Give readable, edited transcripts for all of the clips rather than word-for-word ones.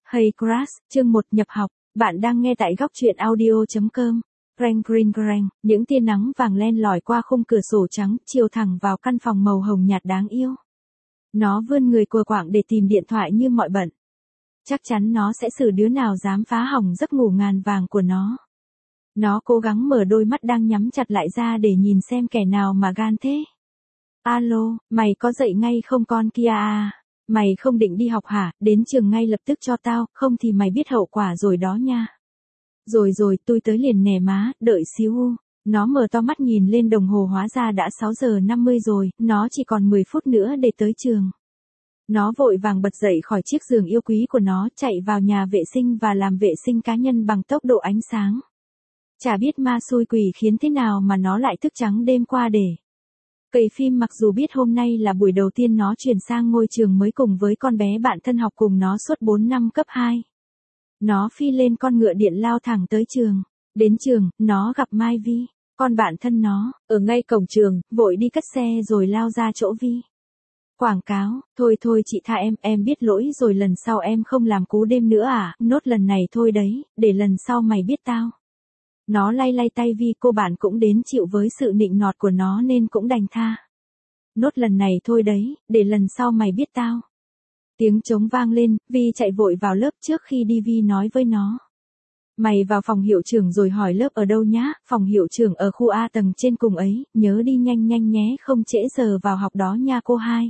Hey Crash, chương 1 nhập học, bạn đang nghe tại góc truyện audio.com. Grang green grang, những tia nắng vàng len lỏi qua khung cửa sổ trắng, chiếu thẳng vào căn phòng màu hồng nhạt đáng yêu. Nó vươn người cua quạng để tìm điện thoại như mọi bận. Chắc chắn nó sẽ xử đứa nào dám phá hỏng giấc ngủ ngàn vàng của nó. Nó cố gắng mở đôi mắt đang nhắm chặt lại ra để nhìn xem kẻ nào mà gan thế. Alo, mày có dậy ngay không con kia à? Mày không định đi học hả? Đến trường ngay lập tức cho tao, không thì mày biết hậu quả rồi đó nha. Rồi, tôi tới liền nè má, đợi xíu. Nó mở to mắt nhìn lên đồng hồ, hóa ra đã 6 giờ 50 rồi, nó chỉ còn 10 phút nữa để tới trường. Nó vội vàng bật dậy khỏi chiếc giường yêu quý của nó, chạy vào nhà vệ sinh và làm vệ sinh cá nhân bằng tốc độ ánh sáng. Chả biết ma xui quỷ khiến thế nào mà nó lại thức trắng đêm qua để cày phim, mặc dù biết hôm nay là buổi đầu tiên nó chuyển sang ngôi trường mới cùng với con bé bạn thân học cùng nó suốt 4 năm cấp 2. Nó phi lên con ngựa điện lao thẳng tới trường. Đến trường, nó gặp Mai Vi, con bạn thân nó, ở ngay cổng trường, vội đi cất xe rồi lao ra chỗ Vi. Quảng cáo, thôi chị tha em biết lỗi rồi, lần sau em không làm cú đêm nữa à, nốt lần này thôi đấy, để lần sau mày biết tao. Nó lay tay Vi, cô bạn cũng đến chịu với sự nịnh nọt của nó nên cũng đành tha. Nốt lần này thôi đấy, để lần sau mày biết tao. Tiếng trống vang lên, Vi chạy vội vào lớp. Trước khi đi Vi nói với nó: mày vào phòng hiệu trưởng rồi hỏi lớp ở đâu nhá, phòng hiệu trưởng ở khu A tầng trên cùng ấy, nhớ đi nhanh nhé, không trễ giờ vào học đó nha cô hai.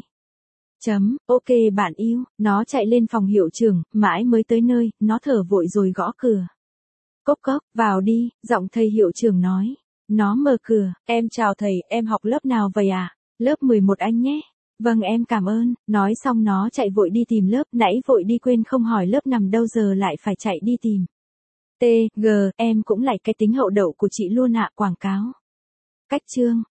Ok bạn yêu, nó chạy lên phòng hiệu trưởng, mãi mới tới nơi, nó thở vội rồi gõ cửa. Cốc, vào đi, giọng thầy hiệu trưởng nói. Nó mở cửa, em chào thầy, em học lớp nào vậy à? Lớp 11 anh nhé. Vâng em cảm ơn, nói xong nó chạy vội đi tìm lớp, nãy vội đi quên không hỏi lớp nằm đâu giờ lại phải chạy đi tìm. Em cũng lại cái tính hậu đậu của chị luôn ạ. Quảng cáo. Cách chương,